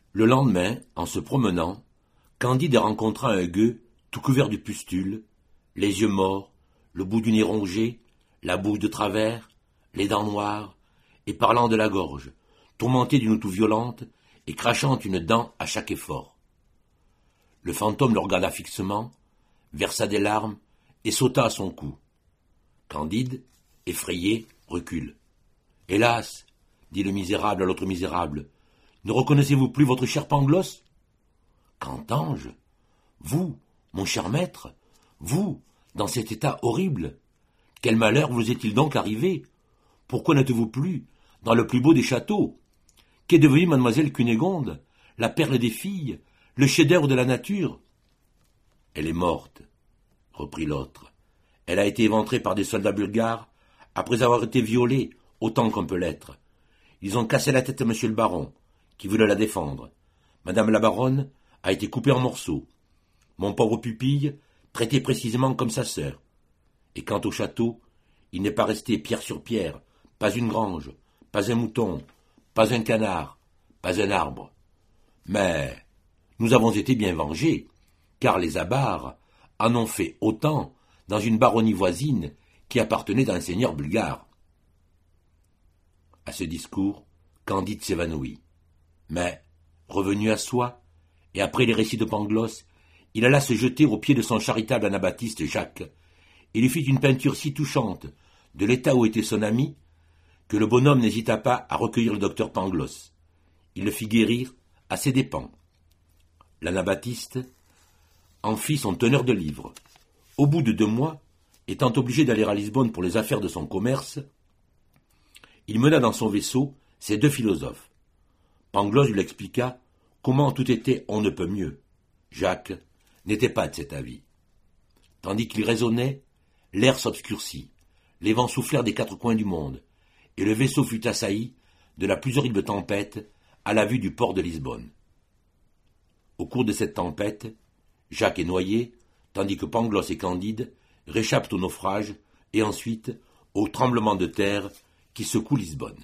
Le lendemain, en se promenant, Candide rencontra un gueux tout couvert de pustules, les yeux morts, le bout du nez rongé, la bouche de travers, les dents noires, et parlant de la gorge, tourmenté d'une toux violente et crachant une dent à chaque effort. Le fantôme le regarda fixement, versa des larmes et sauta à son cou. Candide, effrayé, recule. « Hélas, dit le misérable à l'autre misérable, ne reconnaissez-vous plus votre cher Pangloss ? Qu'entends-je ? Vous, mon cher maître, vous, dans cet état horrible, quel malheur vous est-il donc arrivé ? Pourquoi n'êtes-vous plus dans le plus beau des châteaux ? Qu'est devenue mademoiselle Cunégonde, la perle des filles, le chef-d'œuvre de la nature ? Elle est morte, reprit l'autre. Elle a été éventrée par des soldats bulgares après avoir été violée autant qu'on peut l'être. Ils ont cassé la tête à monsieur le baron, qui voulait la défendre. Madame la baronne a été coupée en morceaux. Mon pauvre pupille, traité précisément comme sa sœur. Et quant au château, il n'est pas resté pierre sur pierre, pas une grange, pas un mouton, pas un canard, pas un arbre. Mais nous avons été bien vengés, car les Abares en ont fait autant dans une baronnie voisine qui appartenait à un seigneur bulgare. À ce discours, Candide s'évanouit. Mais, revenu à soi, et après les récits de Pangloss, il alla se jeter aux pieds de son charitable anabaptiste Jacques, et lui fit une peinture si touchante de l'état où était son ami, que le bonhomme n'hésita pas à recueillir le docteur Pangloss. Il le fit guérir à ses dépens. L'anabaptiste en fit son teneur de livres. Au bout de 2 mois, étant obligé d'aller à Lisbonne pour les affaires de son commerce, il mena dans son vaisseau ces 2 philosophes. Pangloss lui expliqua comment tout était on ne peut mieux. Jacques n'était pas de cet avis. Tandis qu'il raisonnait, l'air s'obscurcit, les vents soufflèrent des 4 coins du monde, et le vaisseau fut assailli de la plus horrible tempête à la vue du port de Lisbonne. Au cours de cette tempête, Jacques est noyé, tandis que Pangloss et Candide réchappent au naufrage et ensuite au tremblement de terre qui secoue Lisbonne.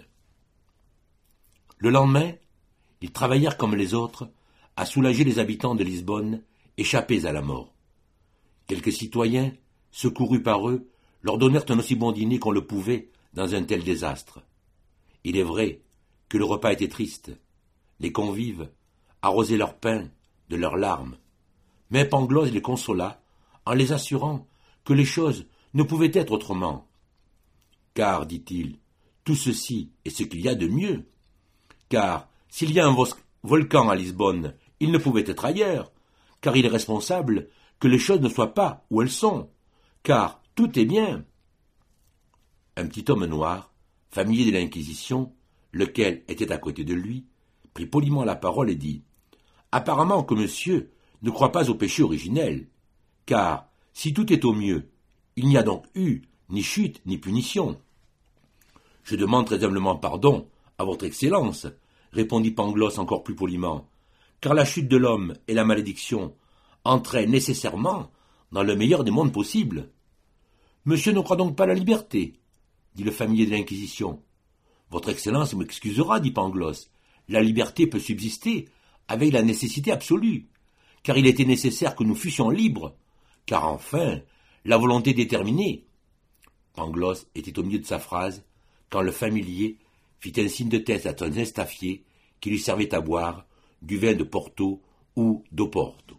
Le lendemain, ils travaillèrent comme les autres à soulager les habitants de Lisbonne échappés à la mort. Quelques citoyens, secourus par eux, leur donnèrent un aussi bon dîner qu'on le pouvait dans un tel désastre. Il est vrai que le repas était triste. Les convives arrosaient leur pain de leurs larmes. Mais Pangloss les consola en les assurant que les choses ne pouvaient être autrement. Car, dit-il, tout ceci est ce qu'il y a de mieux. Car s'il y a un volcan à Lisbonne, il ne pouvait être ailleurs, car il est responsable que les choses ne soient pas où elles sont, car tout est bien. Un petit homme noir, familier de l'Inquisition, lequel était à côté de lui, prit poliment la parole et dit « Apparemment que monsieur ne croit pas au péché originel, car si tout est au mieux, il n'y a donc eu ni chute ni punition. » « Je demande très humblement pardon à votre Excellence, répondit Pangloss encore plus poliment, car la chute de l'homme et la malédiction entraient nécessairement dans le meilleur des mondes possibles. Monsieur ne croit donc pas à la liberté, dit le familier de l'Inquisition. Votre Excellence m'excusera, dit Pangloss, la liberté peut subsister avec la nécessité absolue, car il était nécessaire que nous fussions libres, car enfin, la volonté déterminée. Pangloss était au milieu de sa phrase, quand le familier fit un signe de tête à son estafier qui lui servait à boire du vin de Porto ou d'Oporto.